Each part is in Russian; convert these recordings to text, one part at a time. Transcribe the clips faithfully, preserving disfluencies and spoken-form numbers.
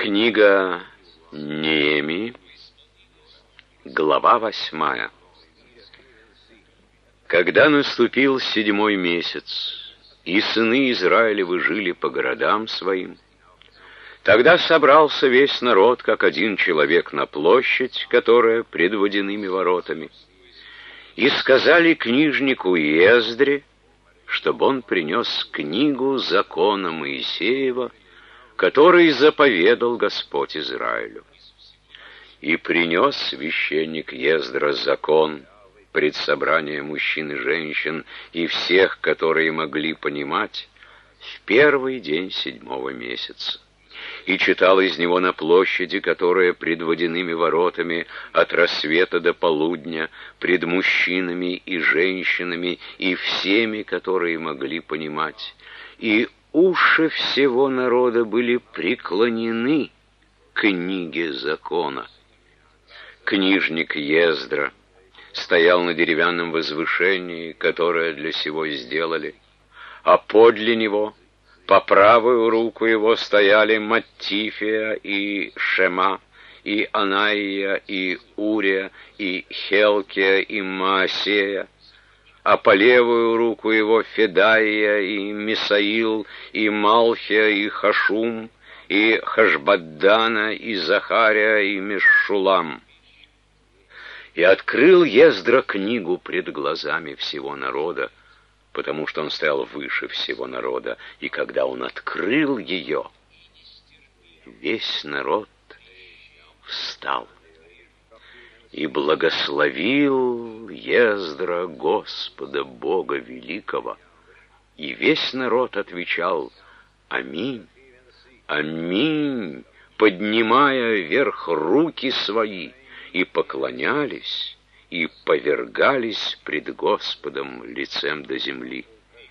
Книга Неемии, глава восьмая. Когда наступил седьмой месяц, и сыны Израилевы жили по городам своим, тогда собрался весь народ, как один человек, на площадь, которая пред водяными воротами, и сказали книжнику Ездре, чтобы он принес книгу закона Моисеева, который заповедал Господь Израилю. И принес священник Ездра закон пред собранием мужчин и женщин и всех, которые могли понимать, в первый день седьмого месяца. И читал из него на площади, которая пред водяными воротами от рассвета до полудня, пред мужчинами и женщинами и всеми, которые могли понимать. И уши всего народа были преклонены к книге закона. Книжник Ездра стоял на деревянном возвышении, которое для сего сделали, а подле него, по правую руку его, стояли Маттифия и Шема, и Анаия, и Урия, и Хелкия, и Маасея, а по левую руку его Федаия, и Мисаил, и Малхия, и Хашум, и Хашбаддана, и Захария, и Мешшулам. И открыл Ездра книгу пред глазами всего народа, потому что он стоял выше всего народа, и когда он открыл ее, весь народ встал. И благословил Ездра Господа Бога Великого, и весь народ отвечал: «Аминь, аминь», поднимая вверх руки свои, и поклонялись, и повергались пред Господом лицем до земли.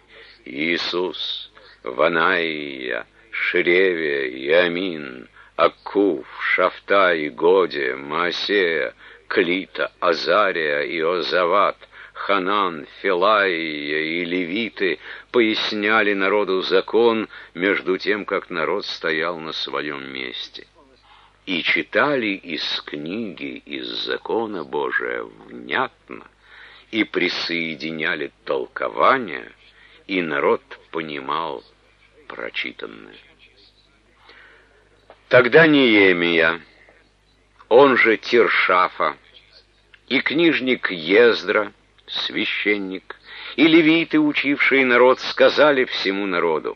Иисус, Ванаия, Шеревия, Иамин, Аккув, Шафтай, Годия, Маасея, Клита, Азария, Иозават, Ханан, Филаия и левиты поясняли народу закон, между тем, как народ стоял на своем месте. И читали из книги, из закона Божия внятно, и присоединяли толкования, и народ понимал прочитанное. Тогда Неемия, он же Тиршафа, и книжник Ездра, священник, и левиты, учившие народ, сказали всему народу: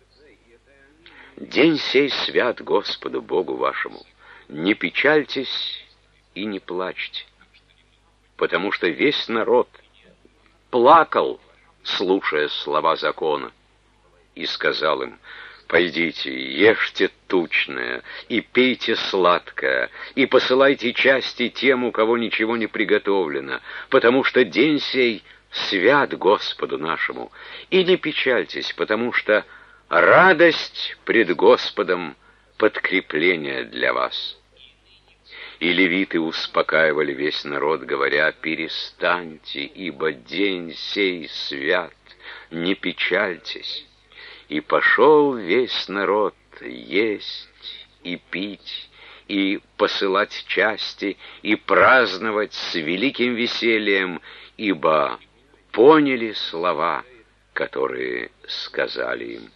«День сей свят Господу Богу вашему, не печальтесь и не плачьте», потому что весь народ плакал, слушая слова закона, и сказал им: «Пойдите, ешьте тучное, и пейте сладкое, и посылайте части тем, у кого ничего не приготовлено, потому что день сей свят Господу нашему, и не печальтесь, потому что радость пред Господом — подкрепление для вас». И левиты успокаивали весь народ, говоря: «Перестаньте, ибо день сей свят, не печальтесь». И пошел весь народ есть и пить, и посылать части, и праздновать с великим весельем, ибо поняли слова, которые сказали им.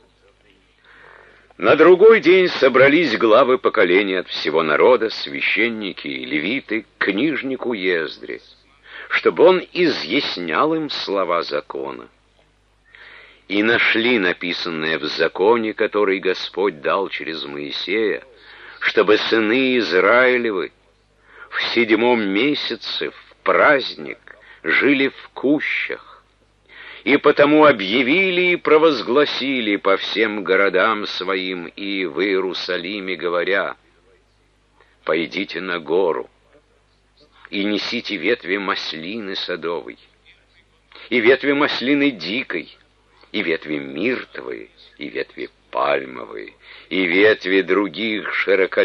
На другой день собрались главы поколений от всего народа, священники и левиты, к книжнику Ездре, чтобы он изъяснял им слова закона. И нашли написанное в законе, который Господь дал через Моисея, чтобы сыны Израилевы в седьмом месяце, в праздник, жили в кущах, и потому объявили и провозгласили по всем городам своим и в Иерусалиме, говоря: «Пойдите на гору и несите ветви маслины садовой, и ветви маслины дикой, и ветви миртовые, и ветви пальмовые, и ветви других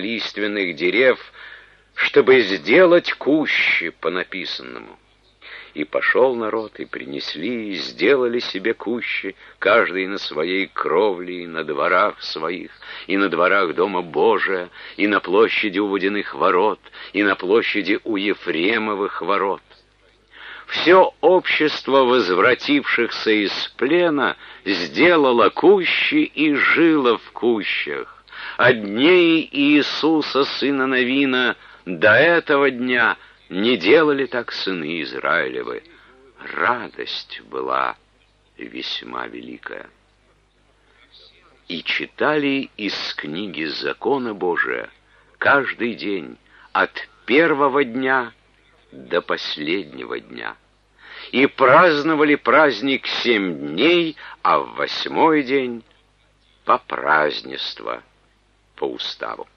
широколиственных дерев, чтобы сделать кущи по написанному. И пошел народ, и принесли, и сделали себе кущи, каждый на своей кровле, и на дворах своих, и на дворах Дома Божия, и на площади у водяных ворот, и на площади у Ефремовых ворот. Все общество возвратившихся из плена сделало кущи и жило в кущах. От дней Иисуса, сына Навина, до этого дня не делали так сыны Израилевы. Радость была весьма великая. И читали из книги закона Божия каждый день, от первого дня до последнего дня. И праздновали праздник семь дней, а в восьмой день по празднеству, по уставу.